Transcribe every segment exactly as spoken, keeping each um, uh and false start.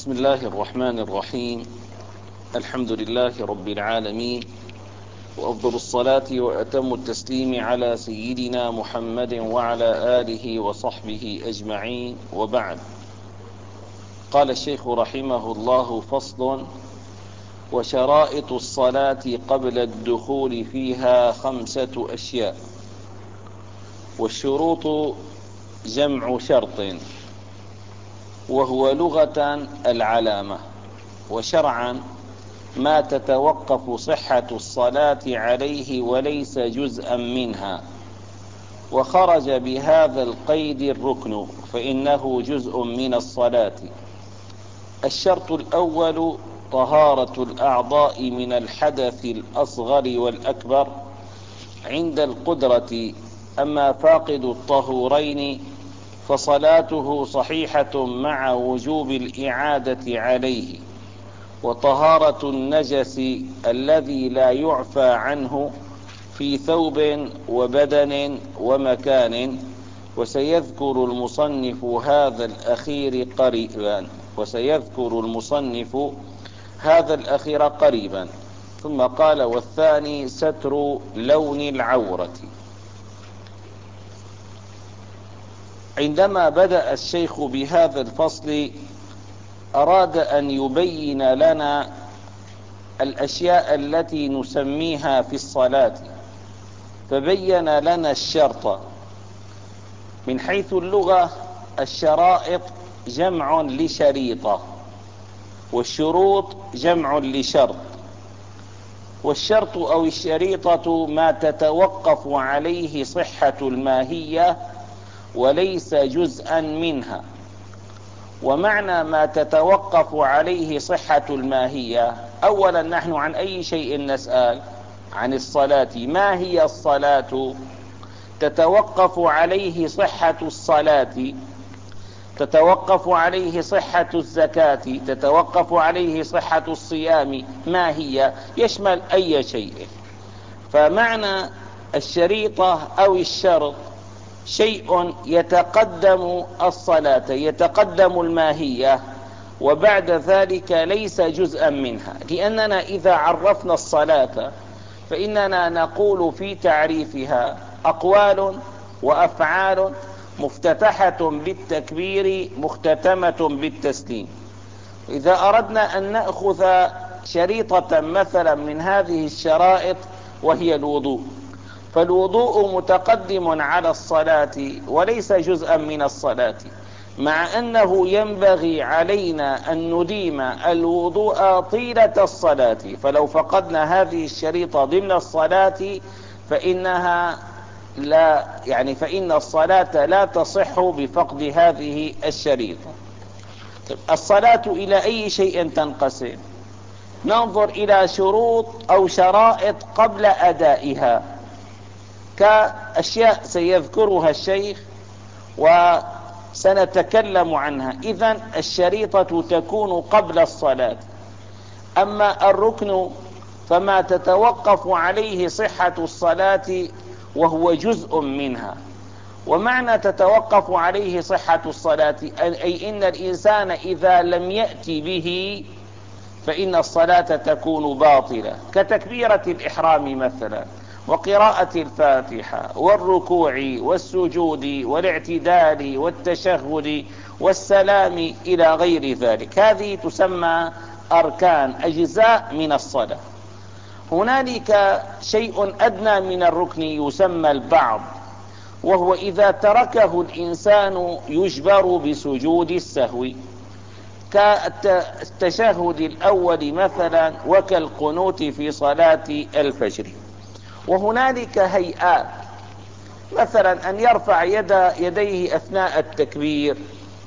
بسم الله الرحمن الرحيم. الحمد لله رب العالمين، وأفضل الصلاة وأتم التسليم على سيدنا محمد وعلى آله وصحبه أجمعين، وبعد. قال الشيخ رحمه الله: فصل: وشرائط الصلاة قبل الدخول فيها خمسة أشياء. والشروط جمع شرط، وهو لغة العلامة، وشرعا ما تتوقف صحة الصلاة عليه وليس جزءا منها، وخرج بهذا القيد الركن فإنه جزء من الصلاة. الشرط الأول طهارة الأعضاء من الحدث الأصغر والأكبر عند القدرة، أما فاقد الطهورين فصلاته صحيحة مع وجوب الإعادة عليه. وطهارة النجس الذي لا يعفى عنه في ثوب وبدن ومكان، وسيذكر المصنف هذا الأخير قريبا وسيذكر المصنف هذا الأخير قريبا ثم قال: والثاني ستر لون العورة. عندما بدأ الشيخ بهذا الفصل أراد أن يبين لنا الأشياء التي نسميها في الصلاة، فبين لنا الشرط. من حيث اللغة الشرائط جمع لشريطة، والشروط جمع لشرط. والشرط أو الشريطة ما تتوقف عليه صحة الماهية وليس جزءا منها. ومعنى ما تتوقف عليه صحة الماهية، أولا نحن عن أي شيء نسأل؟ عن الصلاة. ما هي الصلاة؟ تتوقف عليه صحة الصلاة، تتوقف عليه صحة الزكاة، تتوقف عليه صحة الصيام. ما هي؟ يشمل أي شيء. فمعنى الشريطة أو الشرط شيء يتقدم الصلاة، يتقدم الماهية، وبعد ذلك ليس جزءا منها. لأننا إذا عرفنا الصلاة فإننا نقول في تعريفها أقوال وأفعال مفتتحة بالتكبير مختتمة بالتسليم. إذا أردنا أن نأخذ شريطة مثلا من هذه الشرائط وهي الوضوء، فالوضوء متقدم على الصلاة وليس جزءا من الصلاة، مع أنه ينبغي علينا أن نديم الوضوء طيلة الصلاة. فلو فقدنا هذه الشريطة ضمن الصلاة فإنها لا يعني فإن الصلاة لا تصح بفقد هذه الشريطة. الصلاة إلى أي شيء تنقسم؟ ننظر إلى شروط أو شرائط قبل أدائها، كأشياء سيذكرها الشيخ وسنتكلم عنها. إذن الشريطة تكون قبل الصلاة. أما الركن فما تتوقف عليه صحة الصلاة وهو جزء منها. ومعنى تتوقف عليه صحة الصلاة أي إن الإنسان إذا لم يأتي به فإن الصلاة تكون باطلة، كتكبيرة الإحرام مثلا، وقراءة الفاتحة، والركوع والسجود والاعتدال والتشهد والسلام إلى غير ذلك. هذه تسمى أركان، أجزاء من الصلاة. هنالك شيء أدنى من الركن يسمى البعض، وهو إذا تركه الإنسان يجبر بسجود السهو، كالتشهد الأول مثلا، وكالقنوت في صلاة الفجر. وهنالك هيئات، مثلا أن يرفع يد يديه أثناء التكبير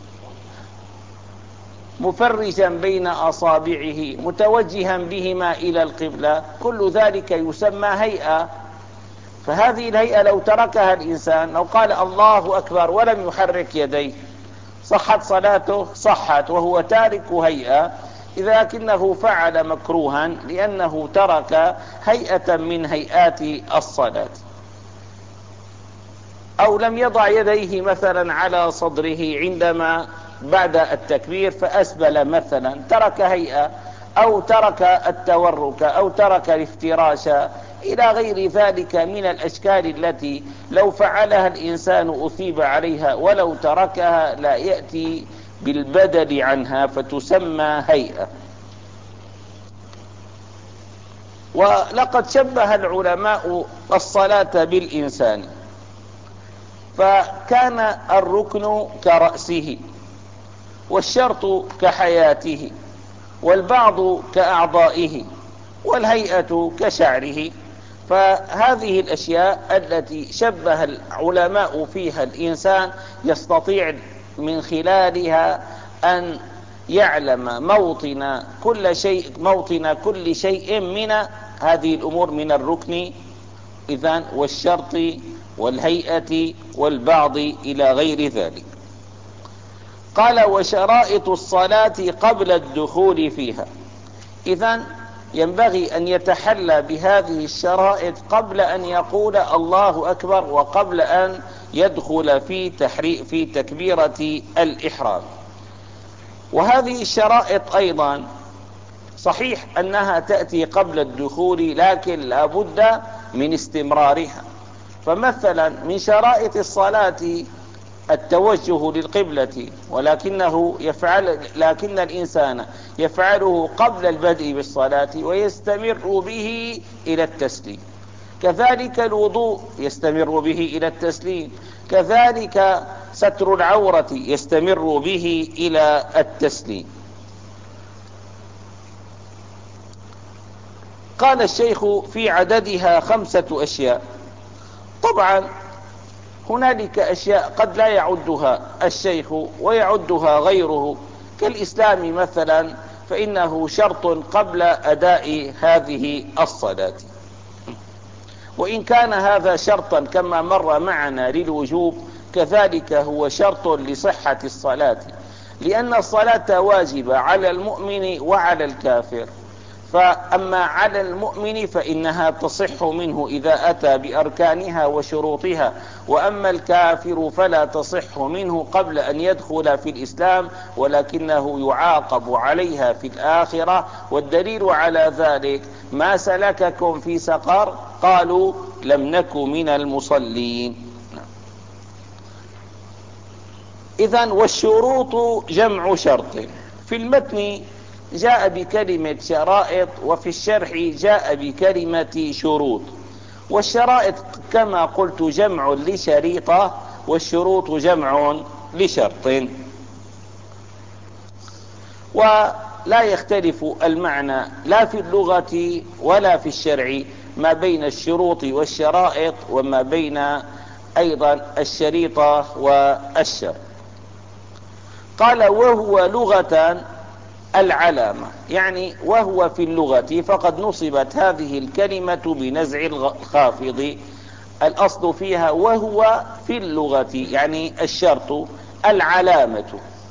مفرجا بين أصابعه متوجها بهما إلى القبلة، كل ذلك يسمى هيئة. فهذه الهيئة لو تركها الإنسان، لو قال الله أكبر ولم يحرك يديه، صحت صلاته؟ صحت، وهو تارك هيئة، لكنه فعل مكروها لأنه ترك هيئة من هيئات الصلاة. أو لم يضع يديه مثلا على صدره عندما بعد التكبير فأسبل مثلا، ترك هيئة أو ترك التورك أو ترك الافتراش إلى غير ذلك من الأشكال التي لو فعلها الإنسان أثيب عليها، ولو تركها لا يأتي بالبدل عنها فتسمى هيئة. ولقد شبه العلماء الصلاة بالإنسان، فكان الركن كرأسه، والشرط كحياته، والبعض كأعضائه، والهيئة كشعره. فهذه الأشياء التي شبه العلماء فيها الإنسان يستطيع من خلالها أن يعلم موطن كل شيء موطن كل شيء من هذه الأمور من الركن إذن والشرط والهيئة والبعض إلى غير ذلك. قال: وشرائط الصلاة قبل الدخول فيها. إذن ينبغي أن يتحلى بهذه الشرائط قبل أن يقول الله أكبر وقبل أن يدخل في تحريق في تكبيرة الإحرام. وهذه الشرائط أيضا صحيح أنها تأتي قبل الدخول، لكن لا بد من استمرارها. فمثلا من شرائط الصلاة التوجه للقبلة، ولكنه يفعل لكن الإنسان يفعله قبل البدء بالصلاة ويستمر به إلى التسليم. كذلك الوضوء يستمر به إلى التسليم، كذلك ستر العورة يستمر به إلى التسليم. قال الشيخ: في عددها خمسة أشياء. طبعا هنالك أشياء قد لا يعدها الشيخ ويعدها غيره، كالإسلام مثلا، فإنه شرط قبل أداء هذه الصلاة، وإن كان هذا شرطا كما مر معنا للوجوب، كذلك هو شرط لصحة الصلاة، لأن الصلاة واجبة على المؤمن وعلى الكافر. فأما على المؤمن فإنها تصح منه إذا أتى بأركانها وشروطها، وأما الكافر فلا تصح منه قبل أن يدخل في الإسلام، ولكنه يعاقب عليها في الآخرة. والدليل على ذلك: ما سلككم في سقر؟ قالوا لم نك من المصلين. إذن والشروط جمع شرط. في المتن جاء بكلمة شرائط، وفي الشرح جاء بكلمة شروط. والشرائط كما قلت جمع لشريطة، والشروط جمع لشرط. ولا يختلف المعنى لا في اللغة ولا في الشرع ما بين الشروط والشرائط، وما بين أيضا الشريطة والشرط. قال: وهو لغة العلامة، يعني وهو في اللغة، فقد نصبت هذه الكلمة بنزع الخافض. الأصل فيها وهو في اللغة، يعني الشرط العلامة.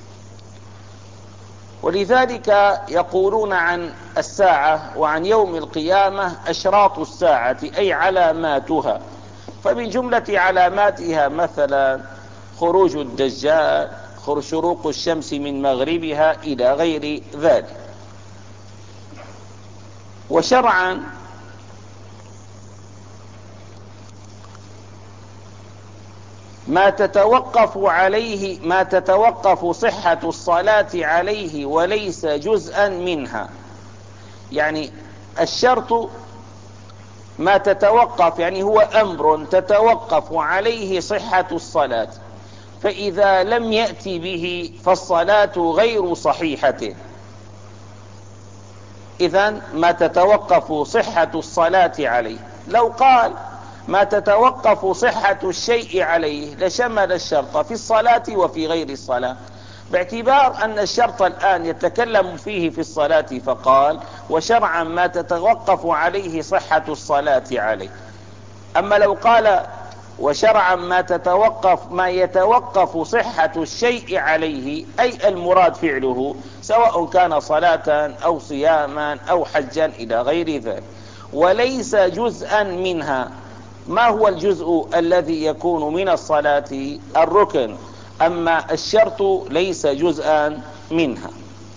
ولذلك يقولون عن الساعة وعن يوم القيامة أشراط الساعة، أي علاماتها. فمن جملة علاماتها مثلا خروج الدجال، شروق الشمس من مغربها، إلى غير ذلك. وشرعا ما تتوقف عليه ما تتوقف صحة الصلاة عليه وليس جزءا منها. يعني الشرط ما تتوقف، يعني هو أمر تتوقف عليه صحة الصلاة، فإذا لم يأتي به فالصلاة غير صحيحة. إذن ما تتوقف صحة الصلاة عليه. لو قال ما تتوقف صحة الشيء عليه لشمل الشرط في الصلاة وفي غير الصلاة، باعتبار أن الشرط الآن يتكلم فيه في الصلاة، فقال: وشرعا ما تتوقف عليه صحة الصلاة عليه. أما لو قال وشرعا ما تتوقف ما يتوقف صحة الشيء عليه، أي المراد فعله، سواء كان صلاة أو صياما أو حجا إلى غير ذلك، وليس جزءا منها. ما هو الجزء الذي يكون من الصلاة؟ الركن. أما الشرط ليس جزءا منها،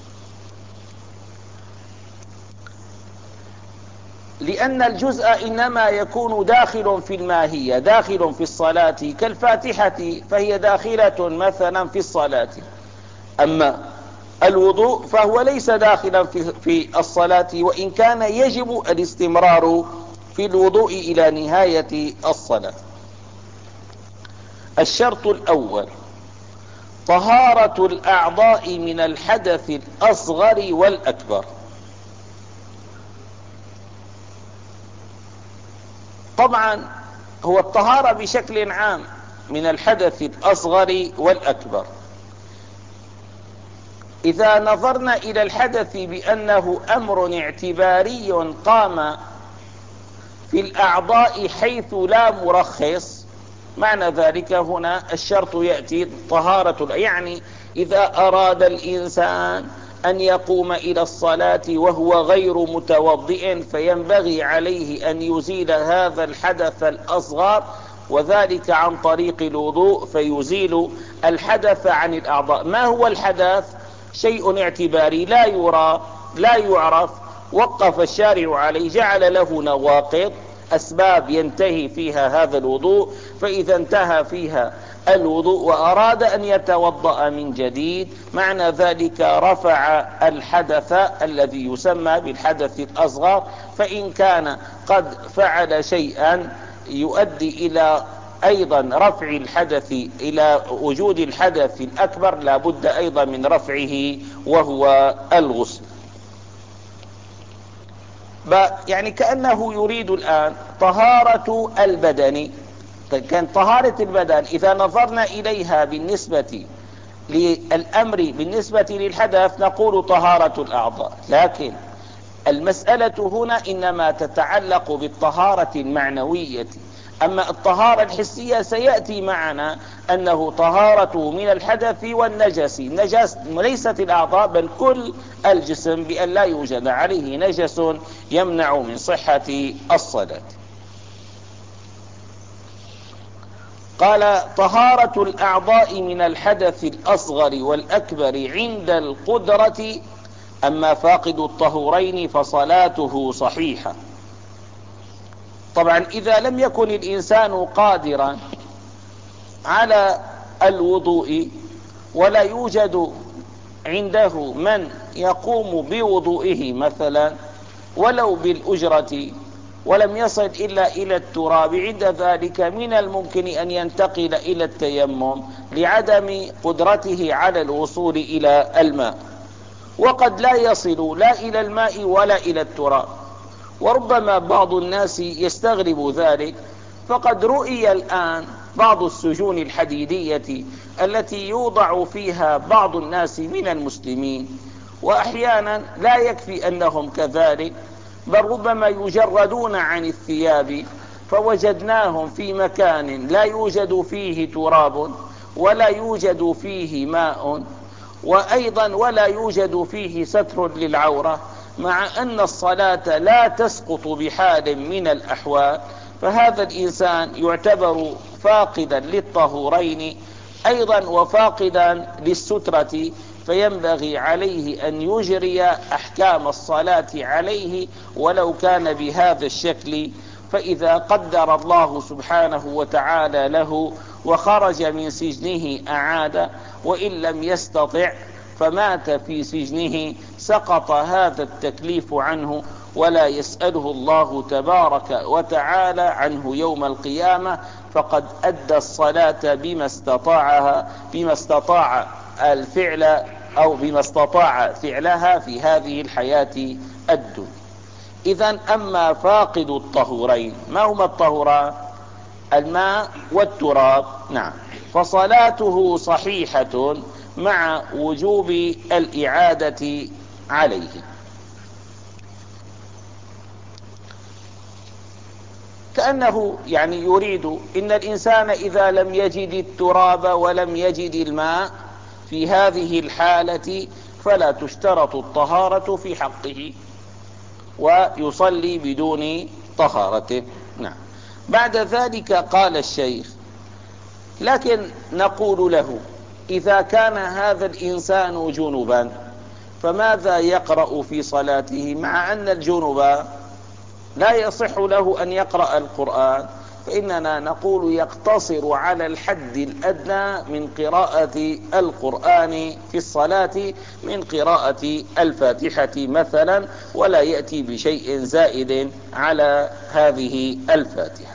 لأن الجزء إنما يكون داخل في الماهية، داخل في الصلاة كالفاتحة فهي داخلة مثلا في الصلاة. أما الوضوء فهو ليس داخلا في الصلاة، وإن كان يجب الاستمرار في الوضوء إلى نهاية الصلاة. الشرط الأول طهارة الأعضاء من الحدث الأصغر والأكبر. طبعا هو الطهارة بشكل عام من الحدث الأصغر والأكبر. إذا نظرنا إلى الحدث بأنه أمر اعتباري قام في الأعضاء حيث لا مرخص، معنى ذلك هنا الشرط يأتي طهارة، يعني إذا أراد الإنسان أن يقوم إلى الصلاة وهو غير متوضئ فينبغي عليه أن يزيل هذا الحدث الأصغر، وذلك عن طريق الوضوء، فيزيل الحدث عن الأعضاء. ما هو الحدث؟ شيء اعتباري لا يرى لا يعرف، وقف الشارع عليه، جعل له نواقض، أسباب ينتهي فيها هذا الوضوء، فإذا انتهى فيها الوضوء وأراد أن يتوضأ من جديد، معنى ذلك رفع الحدث الذي يسمى بالحدث الأصغر. فإن كان قد فعل شيئا يؤدي إلى أيضا رفع الحدث، إلى وجود الحدث الأكبر، لا بد أيضا من رفعه وهو الغسل. يعني كأنه يريد الآن طهارة البدن. كان طهارة البدن إذا نظرنا إليها بالنسبة للأمر بالنسبة للحدث نقول طهارة الأعضاء، لكن المسألة هنا إنما تتعلق بالطهارة المعنوية. أما الطهارة الحسية سيأتي معنا أنه طهارته من الحدث والنجس. النجس ليست الأعضاء بل كل الجسم، بأن لا يوجد عليه نجس يمنع من صحة الصلاة. قال طهارة الأعضاء من الحدث الأصغر والأكبر عند القدرة، أما فاقد الطهورين فصلاته صحيحة. طبعا إذا لم يكن الإنسان قادرا على الوضوء ولا يوجد عنده من يقوم بوضوئه مثلا ولو بالأجرة، ولم يصل إلا إلى التراب، عند ذلك من الممكن أن ينتقل إلى التيمم لعدم قدرته على الوصول إلى الماء، وقد لا يصل لا إلى الماء ولا إلى التراب. وربما بعض الناس يستغرب ذلك، فقد رؤي الآن بعض السجون الحديدية التي يوضع فيها بعض الناس من المسلمين، وأحيانا لا يكفي أنهم كذلك، بل ربما يجردون عن الثياب، فوجدناهم في مكان لا يوجد فيه تراب ولا يوجد فيه ماء، وأيضا ولا يوجد فيه ستر للعورة، مع أن الصلاة لا تسقط بحال من الأحوال. فهذا الإنسان يعتبر فاقدا للطهورين أيضا وفاقدا للسترة، فينبغي عليه أن يجري أحكام الصلاة عليه ولو كان بهذا الشكل. فإذا قدر الله سبحانه وتعالى له وخرج من سجنه أعاد، وإن لم يستطع فمات في سجنه سقط هذا التكليف عنه، ولا يسأله الله تبارك وتعالى عنه يوم القيامة، فقد أدى الصلاة بما استطاعها بما استطاع الفعل أو بما استطاع فعلها في هذه الحياة الدنيا. إذن أما فاقد الطهورين، ما هما الطهوران؟ الماء والتراب، نعم، فصلاته صحيحة مع وجوب الإعادة عليه. كأنه يعني يريد إن الإنسان إذا لم يجد التراب ولم يجد الماء في هذه الحالة فلا تشترط الطهارة في حقه ويصلي بدون طهارة. نعم. بعد ذلك قال الشيخ: لكن نقول له إذا كان هذا الإنسان جنبا فماذا يقرأ في صلاته مع أن الجنب لا يصح له أن يقرأ القرآن؟ فإننا نقول يقتصر على الحد الأدنى من قراءة القرآن في الصلاة من قراءة الفاتحة مثلا، ولا يأتي بشيء زائد على هذه الفاتحة.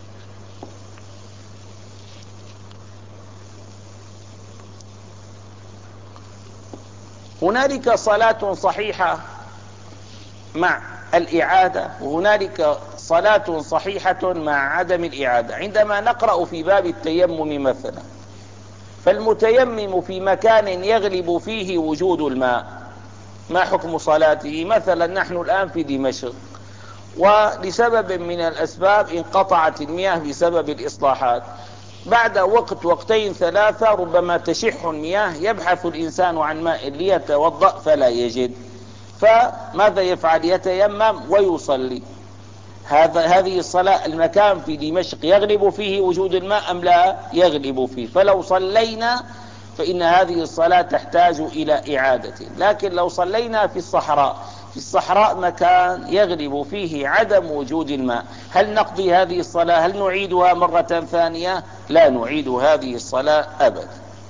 هنالك صلاة صحيحة مع الإعادة، وهنالك صلاة صحيحة مع عدم الإعادة. عندما نقرأ في باب التيمم مثلا، فالمتيمم في مكان يغلب فيه وجود الماء، ما حكم صلاته؟ مثلا نحن الآن في دمشق، ولسبب من الأسباب انقطعت المياه بسبب الإصلاحات، بعد وقت وقتين ثلاثة ربما تشح المياه، يبحث الإنسان عن ماء ليتوضأ فلا يجد، فماذا يفعل؟ يتيمم ويصلي. هذا هذه الصلاة المكان في دمشق يغلب فيه وجود الماء أم لا يغلب فيه؟ فلو صلينا فإن هذه الصلاة تحتاج إلى إعادة. لكن لو صلينا في الصحراء، في الصحراء مكان يغلب فيه عدم وجود الماء، هل نقضي هذه الصلاة؟ هل نعيدها مرة ثانية؟ لا نعيد هذه الصلاة أبدا،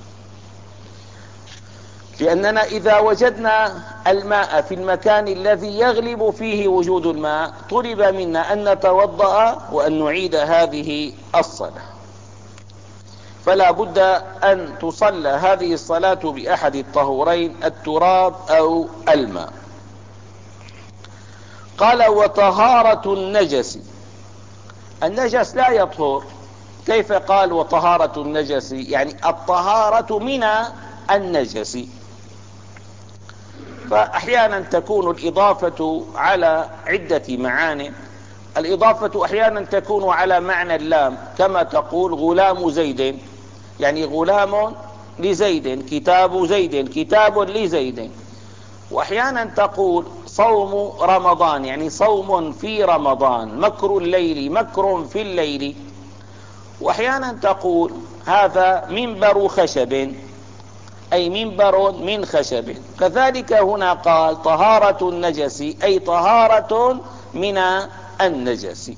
لأننا إذا وجدنا الماء في المكان الذي يغلب فيه وجود الماء طلب منا أن نتوضأ وأن نعيد هذه الصلاة، فلا بد أن تصلى هذه الصلاة بأحد الطهورين، التراب أو الماء. قال وطهارة النجس، النجس لا يطهر. كيف قال وطهارة النجس؟ يعني الطهارة من النجس. فأحيانا تكون الإضافة على عدة معاني. الإضافة أحيانا تكون على معنى اللام، كما تقول غلام زيد، يعني غلام لزيد، كتاب زيد، كتاب لزيد. وأحيانا تقول صوم رمضان، يعني صوم في رمضان، مكر الليل، مكر في الليل. وأحيانا تقول هذا منبر خشب، أي منبر من خشب. كذلك هنا قال طهارة النجس، أي طهارة من النجس.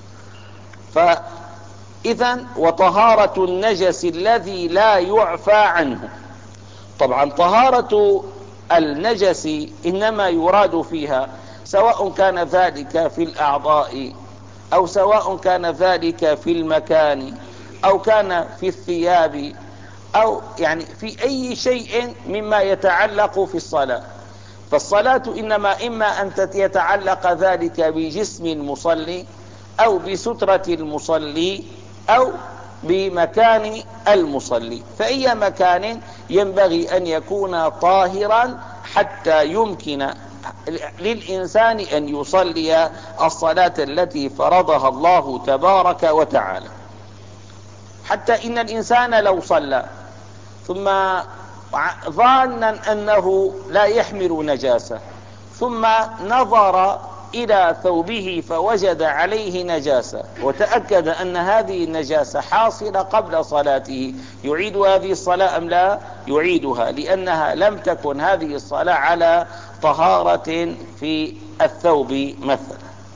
فإذا وطهارة النجس الذي لا يعفى عنه. طبعا طهارة النجس إنما يراد فيها سواء كان ذلك في الأعضاء، أو سواء كان ذلك في المكان، أو كان في الثياب، أو يعني في أي شيء مما يتعلق في الصلاة. فالصلاة إنما إما أن يتعلق ذلك بجسم المصلي، أو بسترة المصلي، أو بمكان المصلي. فأي مكان ينبغي أن يكون طاهرا حتى يمكن للإنسان أن يصلي الصلاة التي فرضها الله تبارك وتعالى. حتى إن الإنسان لو صلى ثم ظانا أنه لا يحمل نجاسة، ثم نظر إلى ثوبه فوجد عليه نجاسة، وتأكد أن هذه النجاسة حاصلة قبل صلاته، يعيد هذه الصلاة أم لا يعيدها؟ لأنها لم تكن هذه الصلاة على طهارة في الثوب مثلا.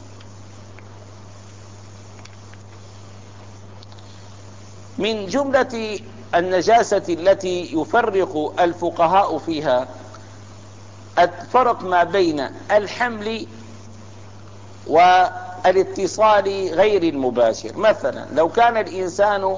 من جملة النجاسة التي يفرق الفقهاء فيها الفرق ما بين الحمل والاتصال غير المباشر. مثلا لو كان الإنسان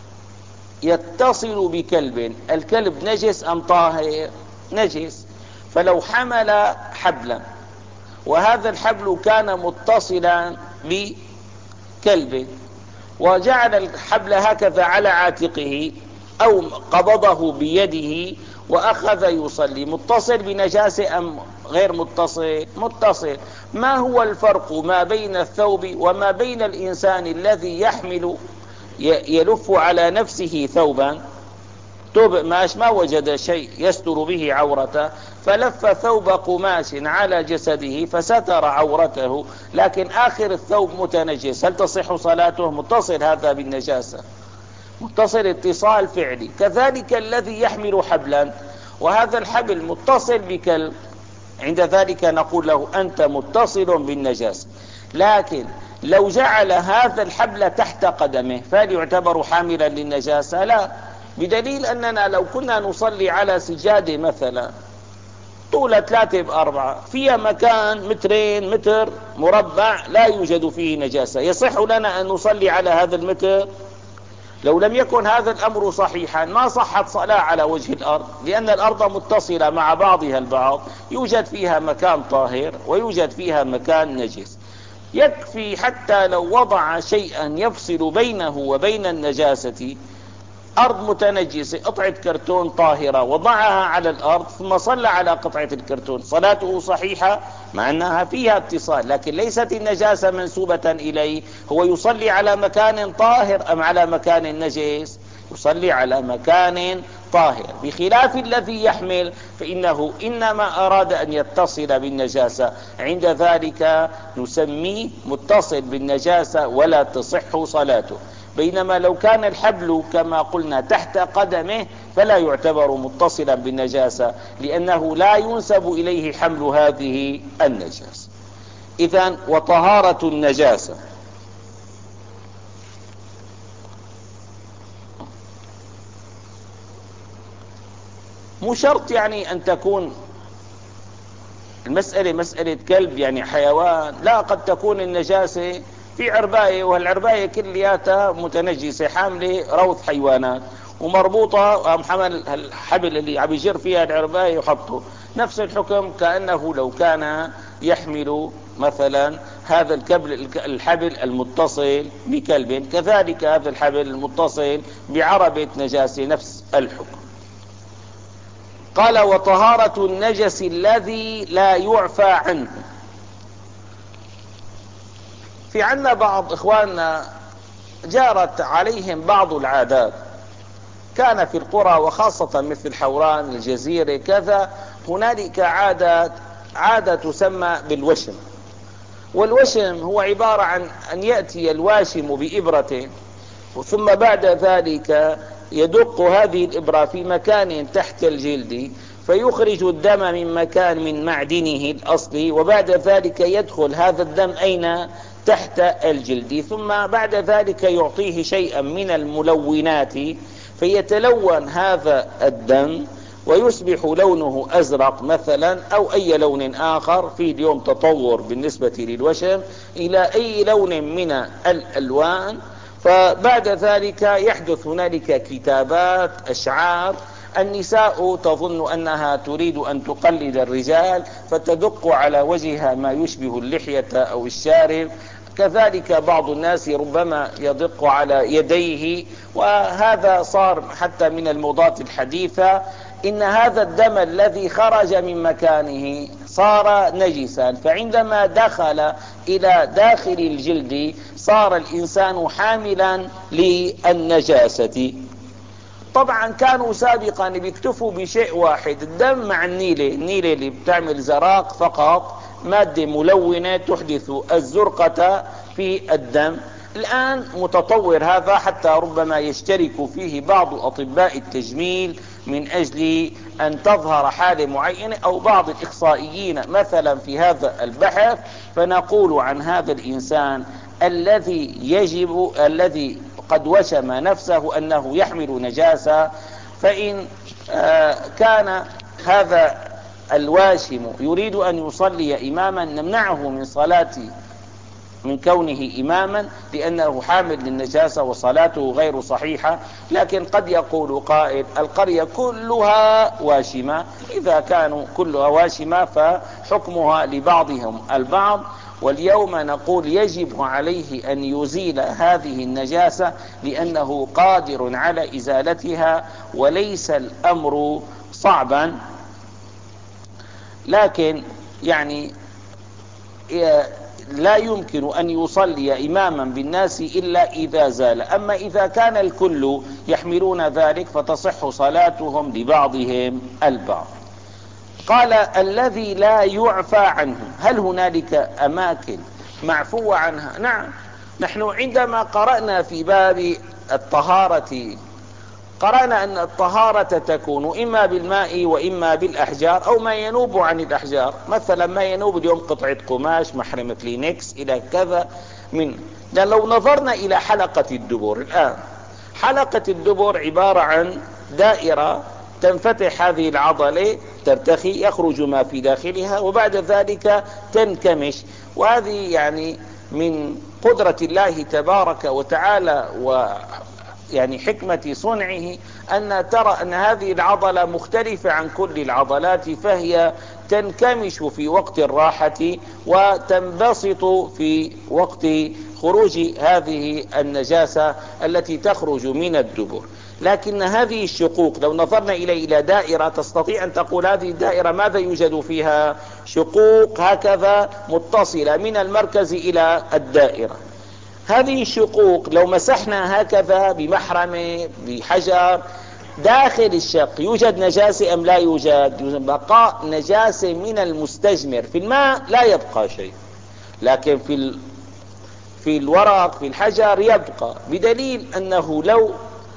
يتصل بكلب، الكلب نجس أم طاهر؟ نجس. فلو حمل حبلا وهذا الحبل كان متصلا بكلب، وجعل الحبل هكذا على عاتقه أو قبضه بيده وأخذ يصلي، متصل بنجاسة أم غير متصل؟ متصل. ما هو الفرق ما بين الثوب وما بين الإنسان الذي يحمل يلف على نفسه ثوبا، ثوب قماش، ما وجد شيء يستر به عورته فلف ثوب قماش على جسده فستر عورته، لكن آخر الثوب متنجس، هل تصح صلاته؟ متصل هذا بالنجاسة. متصل اتصال فعلي. كذلك الذي يحمل حبلا وهذا الحبل متصل بكلب، عند ذلك نقول له أنت متصل بالنجاسة. لكن لو جعل هذا الحبل تحت قدمه فهل يعتبر حاملا للنجاسة؟ لا، بدليل أننا لو كنا نصلي على سجادة مثلا طولة ثلاثة بأربعة فيها مكان مترين متر مربع لا يوجد فيه نجاسة، يصح لنا أن نصلي على هذا المتر؟ لو لم يكن هذا الأمر صحيحا ما صحت صلاة على وجه الأرض، لأن الأرض متصلة مع بعضها البعض، يوجد فيها مكان طاهر ويوجد فيها مكان نجس. يكفي حتى لو وضع شيئا يفصل بينه وبين النجاسة، أرض متنجسة قطعة كرتون طاهرة وضعها على الأرض ثم صلى على قطعة الكرتون، صلاته صحيحة مع أنها فيها اتصال، لكن ليست النجاسة منسوبة إليه. هو يصلي على مكان طاهر أم على مكان نجس؟ يصلي على مكان طاهر، بخلاف الذي يحمل فإنه إنما أراد أن يتصل بالنجاسة، عند ذلك نسميه متصل بالنجاسة ولا تصح صلاته. بينما لو كان الحبل كما قلنا تحت قدمه فلا يعتبر متصلا بالنجاسة، لأنه لا ينسب إليه حمل هذه النجاسة. إذن وطهارة النجاسة مو شرط يعني أن تكون المسألة مسألة كلب يعني حيوان، لا، قد تكون النجاسة في عرباية والعرباية كلياتها متنجسة حاملة روث حيوانات ومربوطة محمل الحبل اللي عم يجر فيها العرباية يحطه، نفس الحكم كأنه لو كان يحمل مثلا هذا الكبل الحبل المتصل بكلب، كذلك هذا الحبل المتصل بعربة نجاسة نفس الحكم. قال وطهارة النجس الذي لا يعفى عنه. في عنا بعض إخواننا جارت عليهم بعض العادات، كان في القرى وخاصة مثل حوران الجزيرة كذا هنالك عادة عادة تسمى بالوشم. والوشم هو عبارة عن أن يأتي الواشم بإبرة ثم بعد ذلك يدق هذه الإبرة في مكان تحت الجلد فيخرج الدم من مكان من معدنه الأصلي، وبعد ذلك يدخل هذا الدم أين؟ تحت الجلد، ثم بعد ذلك يعطيه شيئا من الملونات فيتلون هذا الدم ويصبح لونه أزرق مثلا أو أي لون آخر. في اليوم تطور بالنسبة للوشم إلى أي لون من الألوان، فبعد ذلك يحدث هنالك كتابات أشعار، النساء تظن أنها تريد أن تقلد الرجال فتدق على وجهها ما يشبه اللحية أو الشارب، كذلك بعض الناس ربما يدق على يديه، وهذا صار حتى من الموضات الحديثة. إن هذا الدم الذي خرج من مكانه صار نجسا، فعندما دخل إلى داخل الجلد صار الإنسان حاملا للنجاسة. طبعا كانوا سابقا بيكتفوا بشيء واحد، الدم مع النيلة، النيلة اللي بتعمل زراق فقط، مادة ملونة تحدث الزرقة في الدم. الآن متطور هذا حتى ربما يشترك فيه بعض أطباء التجميل من أجل أن تظهر حالة معينة، أو بعض الإخصائيين مثلا في هذا البحث، فنقول عن هذا الإنسان الذي يجب الذي قد وشم نفسه أنه يحمل نجاسة، فإن كان هذا الواشم يريد أن يصلي إماما نمنعه من صلاة من كونه إماما لأنه حامل للنجاسة وصلاته غير صحيحة. لكن قد يقول قائل القرية كلها واشمة، إذا كانوا كلها واشمة فحكمها لبعضهم البعض، واليوم نقول يجب عليه أن يزيل هذه النجاسة لأنه قادر على إزالتها وليس الأمر صعبا. لكن يعني لا يمكن أن يصلي إماما بالناس إلا إذا زال، أما إذا كان الكل يحملون ذلك فتصح صلاتهم لبعضهم البعض. قال الذي لا يعفى عنه، هل هنالك أماكن معفو عنها؟ نعم، نحن عندما قرأنا في باب الطهارة قرأنا أن الطهارة تكون إما بالماء وإما بالأحجار أو ما ينوب عن الأحجار، مثلا ما ينوب اليوم قطعة قماش، محرمة لينكس، إلى كذا من. لأن لو نظرنا إلى حلقة الدبر الآن، حلقة الدبر عبارة عن دائرة تنفتح هذه العضلة ترتخي، يخرج ما في داخلها، وبعد ذلك تنكمش. وهذه يعني من قدرة الله تبارك وتعالى و يعني حكمة صنعه أن ترى أن هذه العضلة مختلفة عن كل العضلات، فهي تنكمش في وقت الراحة وتنبسط في وقت خروج هذه النجاسة التي تخرج من الدبر. لكن هذه الشقوق لو نظرنا إلى إلى دائرة، تستطيع أن تقول هذه الدائرة ماذا يوجد فيها؟ شقوق هكذا متصلة من المركز إلى الدائرة. هذه الشقوق لو مسحنا هكذا بمحرمة بحجر داخل الشق، يوجد نجاسة أم لا يوجد؟ يوجد بقاء نجاسة من المستجمر. في الماء لا يبقى شيء، لكن في في الورق في الحجر يبقى، بدليل أنه لو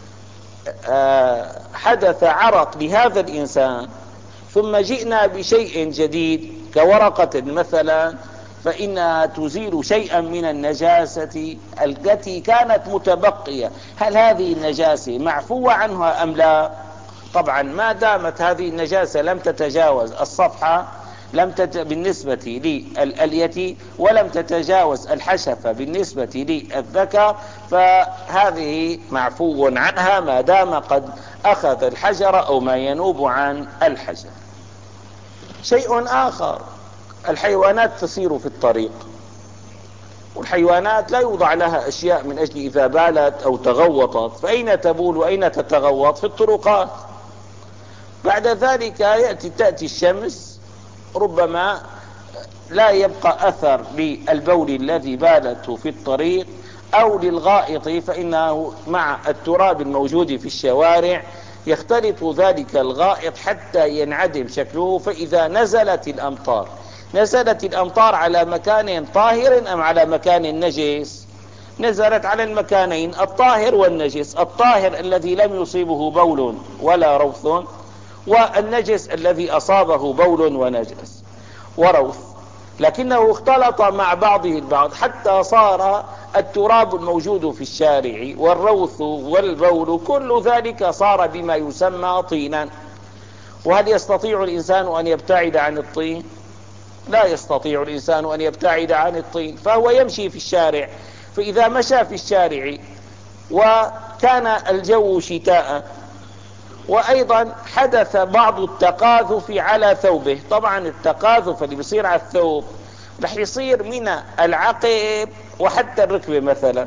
حدث عرق لهذا الإنسان ثم جئنا بشيء جديد كورقة مثلا، فإنها تزيل شيئا من النجاسة التي كانت متبقية. هل هذه النجاسة معفوة عنها أم لا؟ طبعا ما دامت هذه النجاسة لم تتجاوز الصفحة لم تت... بالنسبة للألية، ولم تتجاوز الحشفة بالنسبة للذكر، فهذه معفو عنها ما دام قد أخذ الحجر أو ما ينوب عن الحجر. شيء آخر، الحيوانات تسير في الطريق، والحيوانات لا يوضع لها أشياء من أجل إذا بالت أو تغوطت، فأين تبول وأين تتغوط؟ في الطرقات. بعد ذلك يأتي تأتي الشمس، ربما لا يبقى أثر للبول الذي بالته في الطريق أو للغائط، فإنه مع التراب الموجود في الشوارع يختلط ذلك الغائط حتى ينعدم شكله. فإذا نزلت الأمطار، نزلت الأمطار على مكان طاهر أم على مكان نجس؟ نزلت على المكانين، الطاهر والنجس. الطاهر الذي لم يصيبه بول ولا روث، والنجس الذي أصابه بول ونجس وروث، لكنه اختلط مع بعضه البعض حتى صار التراب الموجود في الشارع والروث والبول كل ذلك صار بما يسمى طينا. وهل يستطيع الإنسان أن يبتعد عن الطين؟ لا يستطيع الإنسان أن يبتعد عن الطين، فهو يمشي في الشارع. فإذا مشى في الشارع وكان الجو شتاء، وأيضا حدث بعض التقاذف على ثوبه، طبعا التقاذف اللي بيصير على الثوب رح يصير من العقب وحتى الركبة مثلا.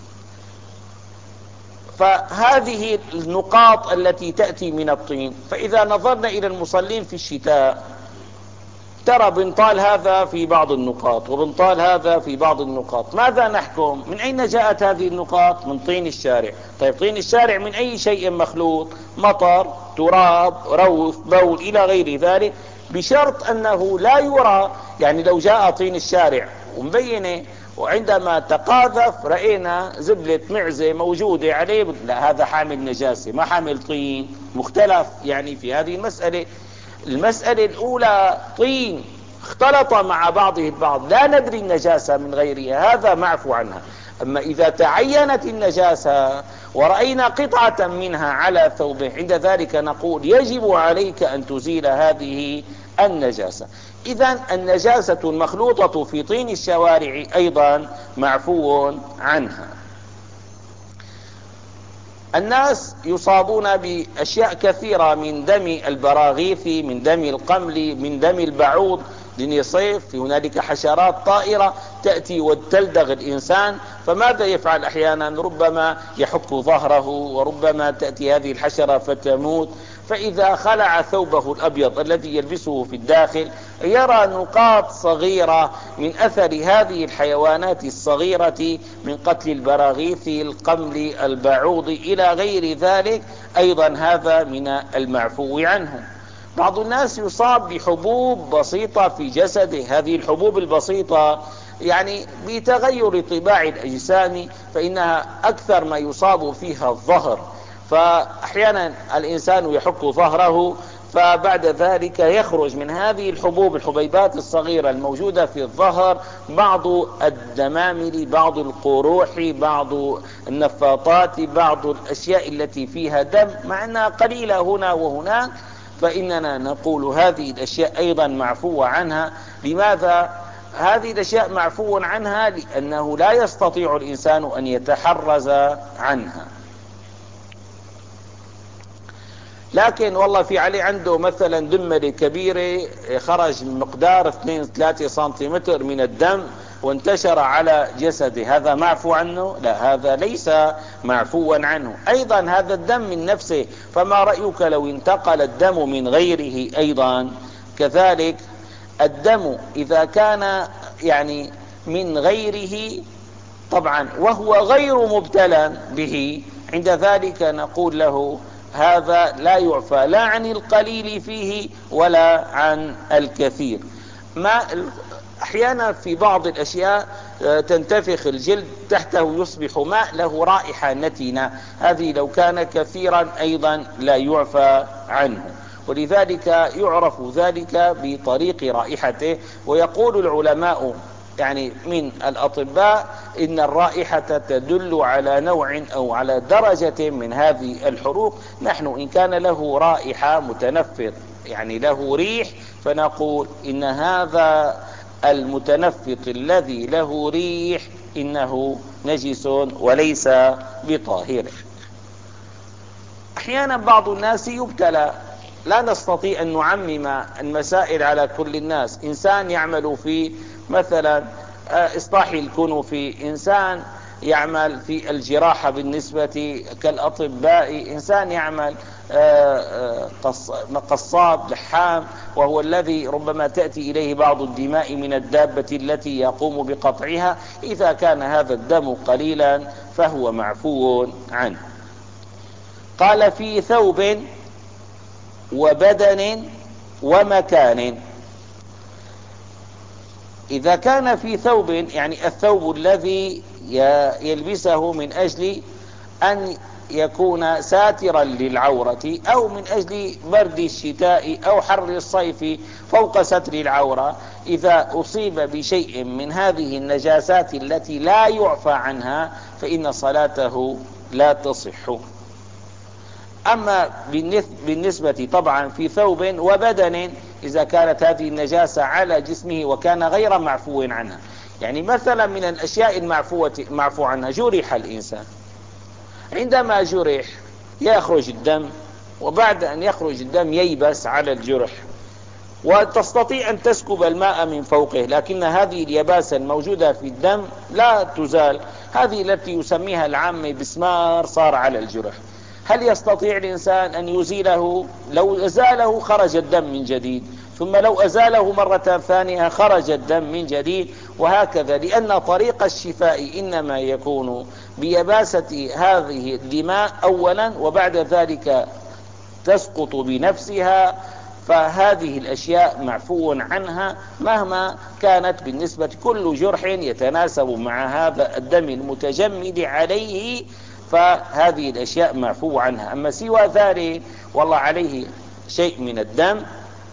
فهذه النقاط التي تأتي من الطين. فإذا نظرنا إلى المصلين في الشتاء ترى بنطال هذا في بعض النقاط وبنطال هذا في بعض النقاط. ماذا نحكم؟ من أين جاءت هذه النقاط؟ من طين الشارع. طيب طين الشارع من أي شيء مخلوط؟ مطر، تراب، روث، بول إلى غير ذلك، بشرط أنه لا يرى. يعني لو جاء طين الشارع ومبينه وعندما تقاذف رأينا زبلة معزة موجودة عليه، لا هذا حامل نجاسة ما حامل طين. مختلف يعني في هذه المسألة. المسألة الأولى طين اختلط مع بعضه البعض، لا ندري النجاسة من غيرها، هذا معفو عنها. أما إذا تعينت النجاسة ورأينا قطعة منها على ثوبه، عند ذلك نقول يجب عليك أن تزيل هذه النجاسة. إذن النجاسة المخلوطة في طين الشوارع أيضا معفو عنها. الناس يصابون بأشياء كثيرة، من دم البراغيث، من دم القمل، من دم البعوض لنصيف. هنالك حشرات طائرة تأتي وتلدغ الإنسان، فماذا يفعل؟ أحيانا ربما يحك ظهره، وربما تأتي هذه الحشرة فتموت. فإذا خلع ثوبه الأبيض الذي يلبسه في الداخل يرى نقاط صغيرة من أثر هذه الحيوانات الصغيرة من قتل البراغيث، القمل، البعوض إلى غير ذلك، أيضا هذا من المعفو عنه. بعض الناس يصاب بحبوب بسيطة في جسده، هذه الحبوب البسيطة يعني بتغير طباع الأجسام فإنها أكثر ما يصاب فيها الظهر، فأحيانا الإنسان يحك ظهره فبعد ذلك يخرج من هذه الحبوب الحبيبات الصغيرة الموجودة في الظهر بعض الدمامل، بعض القروح، بعض النفاطات، بعض الأشياء التي فيها دم مع أنها قليلة هنا وهناك، فإننا نقول هذه الأشياء أيضا معفو عنها. لماذا هذه الأشياء معفو عنها؟ لأنه لا يستطيع الإنسان أن يتحرز عنها. لكن والله في علي عنده مثلا دمرة كبيرة خرج مقدار اثنين ثلاثة سنتيمتر من الدم وانتشر على جسده، هذا معفو عنه؟ لا، هذا ليس معفوا عنه. أيضا هذا الدم من نفسه، فما رأيك لو انتقل الدم من غيره أيضا؟ كذلك الدم إذا كان يعني من غيره طبعا وهو غير مبتلى به، عند ذلك نقول له هذا لا يعفى لا عن القليل فيه ولا عن الكثير. ما أحيانا في بعض الأشياء تنتفخ الجلد تحته يصبح ماء له رائحة نتنة، هذه لو كان كثيرا أيضا لا يعفى عنه، ولذلك يعرف ذلك بطريق رائحته. ويقول العلماء يعني من الأطباء إن الرائحة تدل على نوع أو على درجة من هذه الحروق. نحن إن كان له رائحة متنفر يعني له ريح فنقول إن هذا المتنفط الذي له ريح إنه نجس وليس بطاهر. أحيانا بعض الناس يبتلى، لا نستطيع أن نعمم المسائل على كل الناس. إنسان يعمل في مثلا إصلاح الكنوف، إنسان يعمل في الجراحة بالنسبة كالأطباء، إنسان يعمل قصاب لحام وهو الذي ربما تأتي إليه بعض الدماء من الدابة التي يقوم بقطعها، إذا كان هذا الدم قليلا فهو معفو عنه. قال في ثوب وبدن ومكان. إذا كان في ثوب يعني الثوب الذي يلبسه من أجل أن يكون ساترا للعورة أو من أجل برد الشتاء أو حر الصيف فوق ستر العورة، إذا أصيب بشيء من هذه النجاسات التي لا يعفى عنها فإن صلاته لا تصح. أما بالنسبة طبعا في ثوب وبدن، إذا كانت هذه النجاسة على جسمه وكان غير معفو عنها، يعني مثلا من الأشياء المعفوة معفو عنها جرح الإنسان، عندما جرح يخرج الدم، وبعد أن يخرج الدم ييبس على الجرح وتستطيع أن تسكب الماء من فوقه، لكن هذه اليباسة الموجودة في الدم لا تزال، هذه التي يسميها العامة بسمار صار على الجرح. هل يستطيع الإنسان أن يزيله؟ لو أزاله خرج الدم من جديد، ثم لو أزاله مرة ثانية خرج الدم من جديد، وهكذا، لأن طريق الشفاء إنما يكون بيباسة هذه الدماء أولا وبعد ذلك تسقط بنفسها. فهذه الأشياء معفو عنها مهما كانت بالنسبة، كل جرح يتناسب مع هذا الدم المتجمد عليه، فهذه الأشياء معفو عنها. أما سوى ذلك والله عليه شيء من الدم،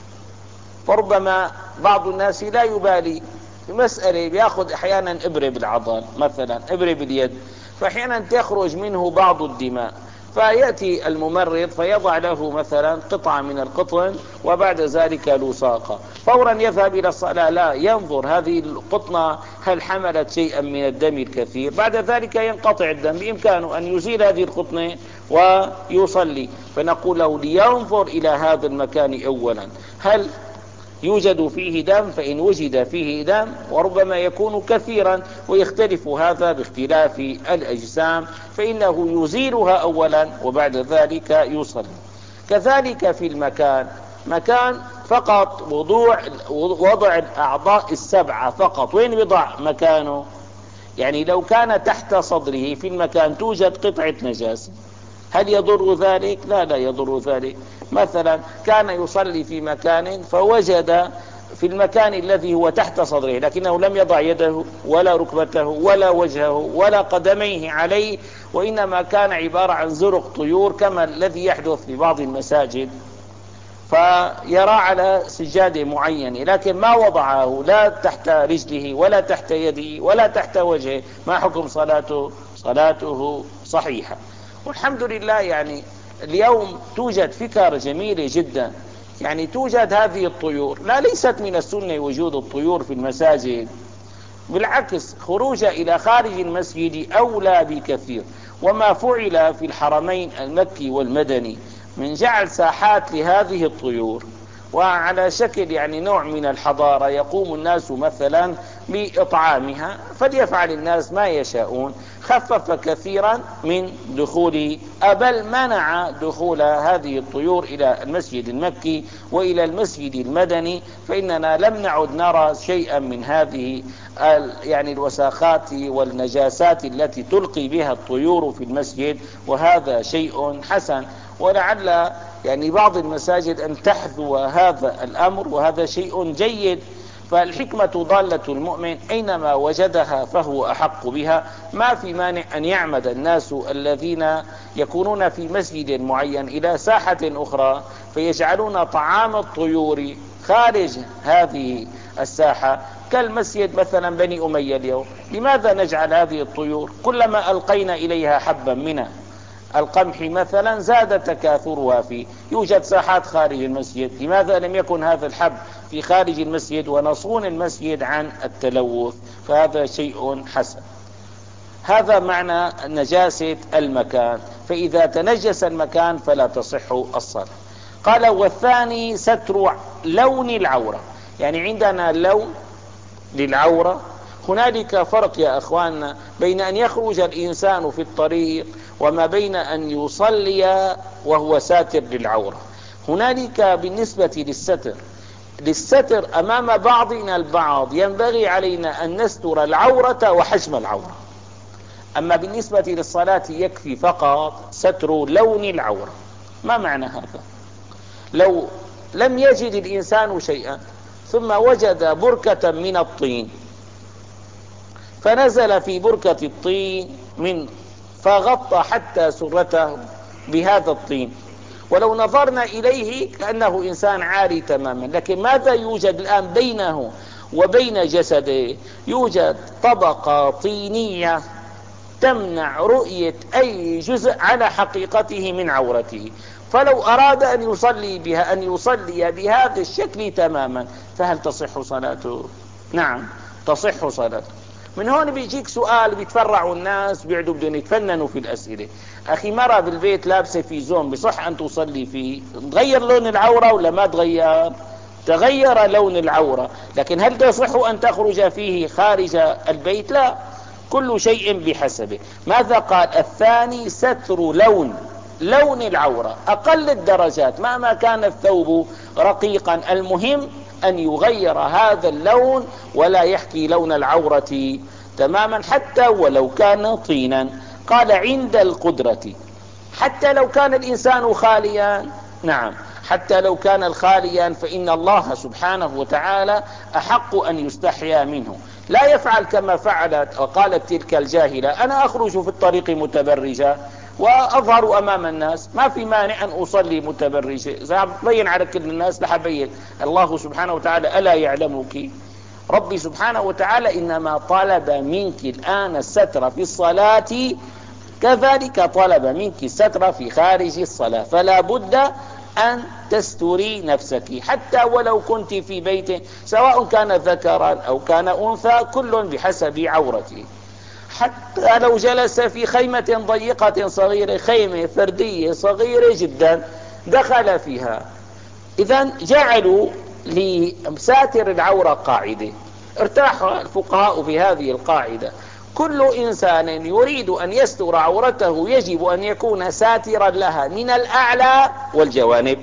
فربما بعض الناس لا يبالي في مسألة، بيأخذ أحيانا إبرة بالعضل مثلا إبرة باليد، فأحيانا تخرج منه بعض الدماء، فيأتي الممرض فيضع له مثلا قطعة من القطن وبعد ذلك لصاقة، فورا يذهب إلى الصلاة لا ينظر هذه القطنة هل حملت شيئا من الدم الكثير، بعد ذلك ينقطع الدم، بإمكانه أن يزيل هذه القطنة ويصلي. فنقول له لينظر إلى هذا المكان أولا هل يوجد فيه دم، فإن وجد فيه دم وربما يكون كثيرا ويختلف هذا باختلاف الأجسام فإنه يزيلها أولا وبعد ذلك يصلي. كذلك في المكان، مكان فقط وضوع وضع الأعضاء السبعة فقط، وين يضع مكانه؟ يعني لو كان تحت صدره في المكان توجد قطعة نجاسة، هل يضر ذلك؟ لا لا يضر ذلك. مثلا كان يصلي في مكان فوجد في المكان الذي هو تحت صدره، لكنه لم يضع يده ولا ركبته ولا وجهه ولا قدميه عليه، وإنما كان عبارة عن زرق طيور كما الذي يحدث في بعض المساجد، فيرى على سجادة معينة لكن ما وضعه لا تحت رجله ولا تحت يده ولا تحت وجهه، ما حكم صلاته؟ صلاته صحيحة. والحمد لله يعني اليوم توجد فكرة جميلة جدا، يعني توجد هذه الطيور، لا ليست من السنة وجود الطيور في المساجد، بالعكس خروج إلى خارج المسجد أولى بكثير. وما فعل في الحرمين المكي والمدني من جعل ساحات لهذه الطيور وعلى شكل يعني نوع من الحضارة، يقوم الناس مثلا بإطعامها، فليفعل الناس ما يشاءون، خفف كثيرا من دخول بل منع دخول هذه الطيور إلى المسجد المكي وإلى المسجد المدني، فإننا لم نعد نرى شيئا من هذه يعني الوساخات والنجاسات التي تلقي بها الطيور في المسجد، وهذا شيء حسن. ولعل يعني بعض المساجد أن تحذو هذا الأمر، وهذا شيء جيد. فالحكمة ضالة المؤمن، أينما وجدها فهو أحق بها. ما في مانع أن يعمد الناس الذين يكونون في مسجد معين إلى ساحة أخرى فيجعلون طعام الطيور خارج هذه الساحة، كالمسجد مثلا بني أمية اليوم. لماذا نجعل هذه الطيور كلما ألقينا إليها حبا من القمح مثلا زاد تكاثرها فيه؟ يوجد ساحات خارج المسجد، لماذا لم يكن هذا الحب في خارج المسجد ونصون المسجد عن التلوث؟ فهذا شيء حسن. هذا معنى نجاسة المكان، فإذا تنجس المكان فلا تصح الصلاة. قال والثاني ستر لون العورة، يعني عندنا لون للعورة. هنالك فرق يا أخواننا بين أن يخرج الإنسان في الطريق وما بين أن يصلي وهو ساتر للعورة. هنالك بالنسبة للستر للستر أمام بعضنا البعض ينبغي علينا أن نستر العورة وحجم العورة، أما بالنسبة للصلاة يكفي فقط ستر لون العورة. ما معنى هذا؟ لو لم يجد الإنسان شيئا ثم وجد بركة من الطين فنزل في بركة الطين من فغطى حتى سرته بهذا الطين، ولو نظرنا إليه كأنه إنسان عاري تماما، لكن ماذا يوجد الآن بينه وبين جسده؟ يوجد طبقة طينية تمنع رؤية أي جزء على حقيقته من عورته، فلو أراد أن يصلي بها أن يصلي بهذا الشكل تماما، فهل تصح صلاته؟ نعم تصح صلاته. من هون بيجيك سؤال، بيتفرعوا الناس بيقعدوا بدهم يتفننوا في الأسئلة. أخي مرة بالبيت لابسة في زوم بصح أن تصلي فيه؟ تغير لون العورة ولا ما تغير؟ تغير لون العورة، لكن هل تصح أن تخرج فيه خارج البيت؟ لا، كل شيء بحسبه. ماذا قال؟ الثاني ستر لون لون العورة، أقل الدرجات مهما كان الثوب رقيقا، المهم أن يغير هذا اللون ولا يحكي لون العورة تماما حتى ولو كان طينا. قال عند القدرة، حتى لو كان الإنسان خاليا. نعم حتى لو كان الخاليا فإن الله سبحانه وتعالى أحق أن يستحيا منه، لا يفعل كما فعلت وقالت تلك الجاهلة أنا أخرج في الطريق متبرجة وأظهر أمام الناس، ما في مانع أن أصلي متبرجة، إذا بين على كل الناس لحبين. الله سبحانه وتعالى ألا يعلمك؟ ربي سبحانه وتعالى إنما طلب منك الآن الستر في الصلاة، كذلك طلب منك الستر في خارج الصلاة، فلا بد أن تستري نفسك حتى ولو كنت في بيت، سواء كان ذكرا أو كان أنثى، كل بحسب عورته. حتى لو جلس في خيمة ضيقة صغيرة، خيمة فردية صغيرة جدا دخل فيها، إذن جعلوا لساتر العورة قاعدة، ارتاح الفقهاء بهذه القاعدة: كل إنسان يريد أن يستر عورته يجب أن يكون ساترا لها من الأعلى والجوانب،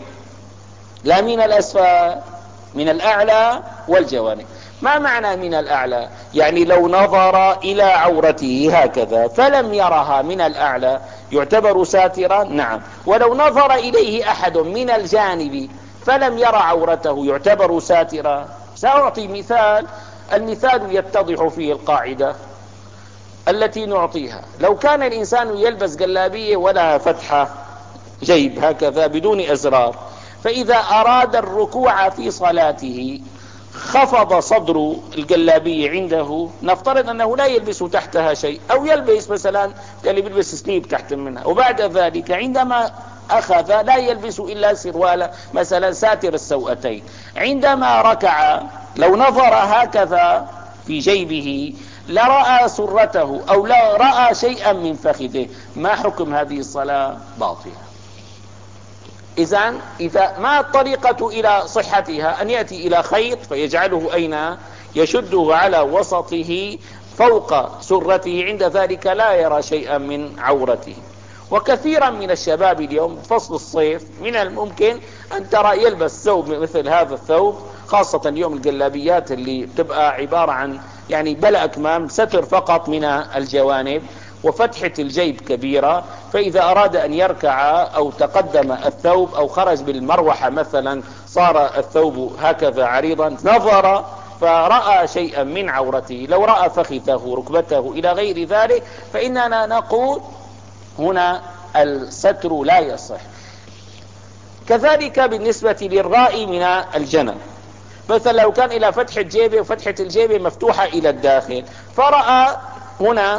لا من الأسفل، من الأعلى والجوانب. ما معنى من الأعلى؟ يعني لو نظر إلى عورته هكذا فلم يرها من الأعلى يعتبر ساترا؟ نعم. ولو نظر إليه أحد من الجانب فلم يرى عورته يعتبر ساترا؟ سأعطي مثال، المثال يتضح فيه القاعدة التي نعطيها. لو كان الإنسان يلبس جلابية ولا فتحة جيب هكذا بدون أزرار، فإذا أراد الركوع في صلاته خفض صدر الجلابية عنده، نفترض أنه لا يلبس تحتها شيء، أو يلبس مثلا اللي بيلبس سليب تحت منها، وبعد ذلك عندما أخذ لا يلبس إلا سروال مثلا ساتر السوأتين، عندما ركع لو نظر هكذا في جيبه لرأى سرته أو لا رأى شيئا من فخذه، ما حكم هذه الصلاة؟ باطلة. إذن إذا ما الطريقة إلى صحتها؟ أن يأتي إلى خيط فيجعله أين؟ يشده على وسطه فوق سرته، عند ذلك لا يرى شيئا من عورته. وكثيرا من الشباب اليوم فصل الصيف من الممكن أن ترى يلبس ثوب مثل هذا الثوب، خاصة اليوم الجلابيات اللي تبقى عبارة عن يعني بلا أكمام، ستر فقط من الجوانب وفتحة الجيب كبيرة، فإذا أراد أن يركع أو تقدم الثوب أو خرج بالمروحة مثلا صار الثوب هكذا عريضا، نظر فرأى شيئا من عورته، لو رأى فخذه ركبته إلى غير ذلك، فإننا نقول هنا الستر لا يصح. كذلك بالنسبة للرائي من الجنب، مثلا لو كان إلى فتحة جيبه وفتحة الجيبه مفتوحة إلى الداخل، فرأى هنا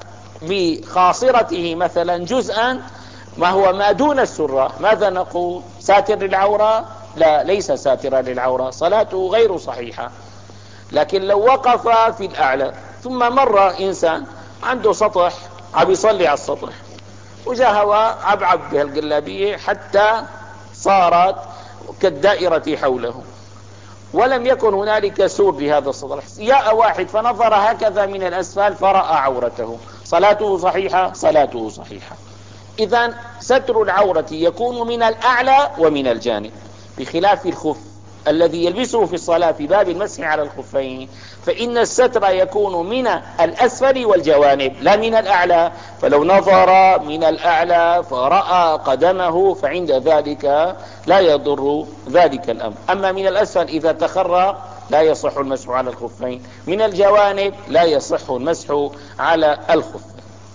بخاصرته مثلا جزءا ما هو ما دون السرة، ماذا نقول؟ ساتر للعورة؟ لا، ليس ساترا للعورة، صلاته غير صحيحة. لكن لو وقف في الأعلى ثم مر إنسان عنده سطح عم يصلي على السطح وجاء هواء عبعب بهالجلابية حتى صارت كالدائرة حوله، ولم يكن هنالك سور لهذا السطح، جاء واحد فنظر هكذا من الأسفل فرأى عورته، صلاته صحيحة؟ صلاته صحيحة. إذن ستر العورة يكون من الأعلى ومن الجانب، بخلاف الخف الذي يلبسه في الصلاة في باب المسح على الخفين، فإن الستر يكون من الأسفل والجوانب لا من الأعلى، فلو نظر من الأعلى فرأى قدمه فعند ذلك لا يضر ذلك الأمر. أما من الأسفل إذا تخرى لا يصح المسح على الخفين، من الجوانب لا يصح المسح على الخفين.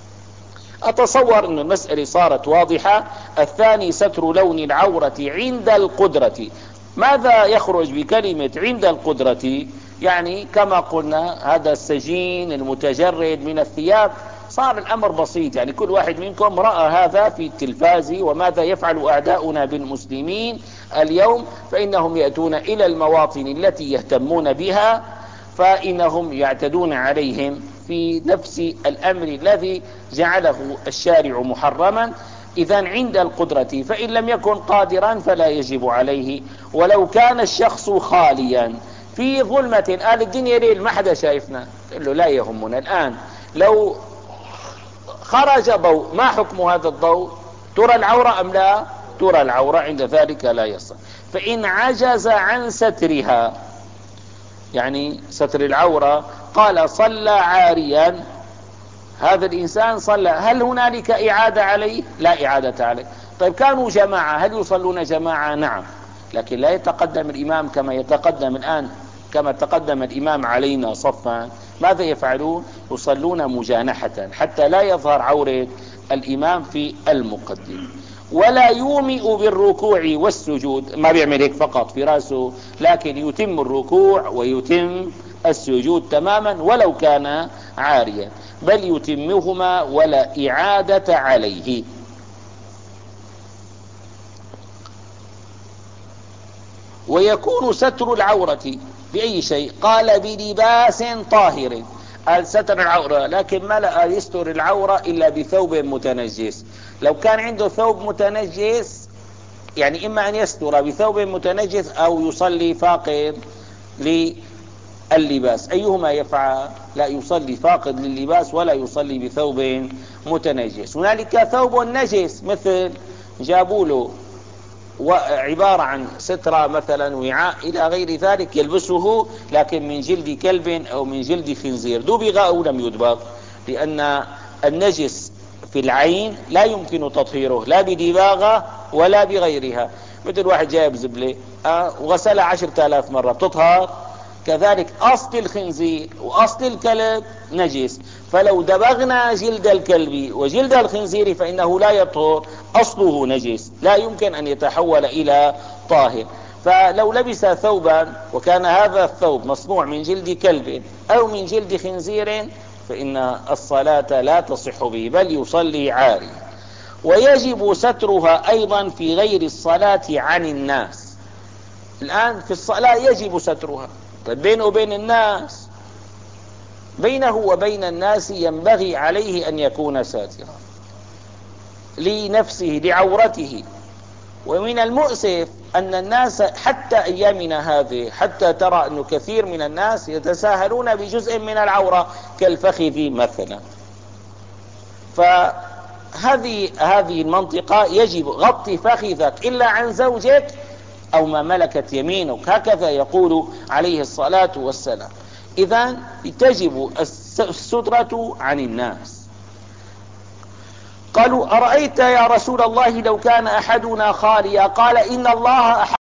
أتصور أن المسألة صارت واضحة. الثاني ستر لون العورة عند القدرة. ماذا يخرج بكلمة عند القدرة؟ يعني كما قلنا هذا السجين المتجرد من الثياب، صار الأمر بسيط، يعني كل واحد منكم رأى هذا في التلفاز وماذا يفعل أعداؤنا بالمسلمين اليوم، فإنهم يأتون إلى المواطن التي يهتمون بها فإنهم يعتدون عليهم في نفس الأمر الذي جعله الشارع محرما. إذن عند القدرة، فإن لم يكن قادرا فلا يجب عليه. ولو كان الشخص خاليا في ظلمة، قال الدنيا ليل ما حدا شايفنا، قال له لا يهمنا. الآن لو خرج ضوء، ما حكم هذا الضوء؟ ترى العورة أم لا ترى العورة؟ عند ذلك لا يصح. فإن عجز عن سترها، يعني ستر العورة، قال صلى عاريا، هذا الإنسان صلى، هل هنالك إعادة عليه؟ لا إعادة عليه. طيب كانوا جماعة، هل يصلون جماعة؟ نعم، لكن لا يتقدم الإمام كما يتقدم الآن، كما تقدم الإمام علينا صفا. ماذا يفعلون؟ يصلون مجانحة حتى لا يظهر عورة الإمام في المقدم. ولا يومئ بالركوع والسجود، ما بيعمل هيك فقط في رأسه، لكن يتم الركوع ويتم السجود تماما ولو كان عاريا، بل يتمهما ولا إعادة عليه. ويكون ستر العورة بأي شيء؟ قال بلباس طاهر. قال ستر العورة، لكن ما لا يستر العورة إلا بثوب متنجس. لو كان عنده ثوب متنجس يعني إما أن يستر بثوب متنجس أو يصلي فاقد لللباس، أيهما يفعل؟ لا، يصلي فاقد لللباس ولا يصلي بثوب متنجس. هنالك ثوب نجس، مثل جابوا له وعبارة عن سترة مثلا وعاء إلى غير ذلك يلبسه، لكن من جلد كلب أو من جلد خنزير، دبغ أو لم يدبغ، لأن النجس في العين لا يمكن تطهيره لا بدباغة ولا بغيرها. مثل واحد جايب زبلة أه وغسلها عشرة آلاف مرة، بتطهر؟ كذلك أصل الخنزير وأصل الكلب نجس، فلو دبغنا جلد الكلب وجلد الخنزير فإنه لا يطهر، أصله نجس لا يمكن أن يتحول إلى طاهر. فلو لبس ثوبا وكان هذا الثوب مصنوع من جلد كلب أو من جلد خنزير فإن الصلاة لا تصح به، بل يصلي عاري. ويجب سترها أيضا في غير الصلاة عن الناس. الآن في الصلاة يجب سترها، بينه وبين الناس، بينه وبين الناس ينبغي عليه أن يكون ساترا لنفسه لعورته. ومن المؤسف أن الناس حتى أيامنا هذه حتى ترى أن كثير من الناس يتساهلون بجزء من العورة كالفخذ مثلا. فهذه هذه المنطقة يجب غطي فخذك إلا عن زوجك أو ما ملكت يمينك، هكذا يقول عليه الصلاة والسلام. إذن تجب السترة عن الناس. قالوا أرأيت يا رسول الله لو كان أحدنا خاليا؟ قال إن الله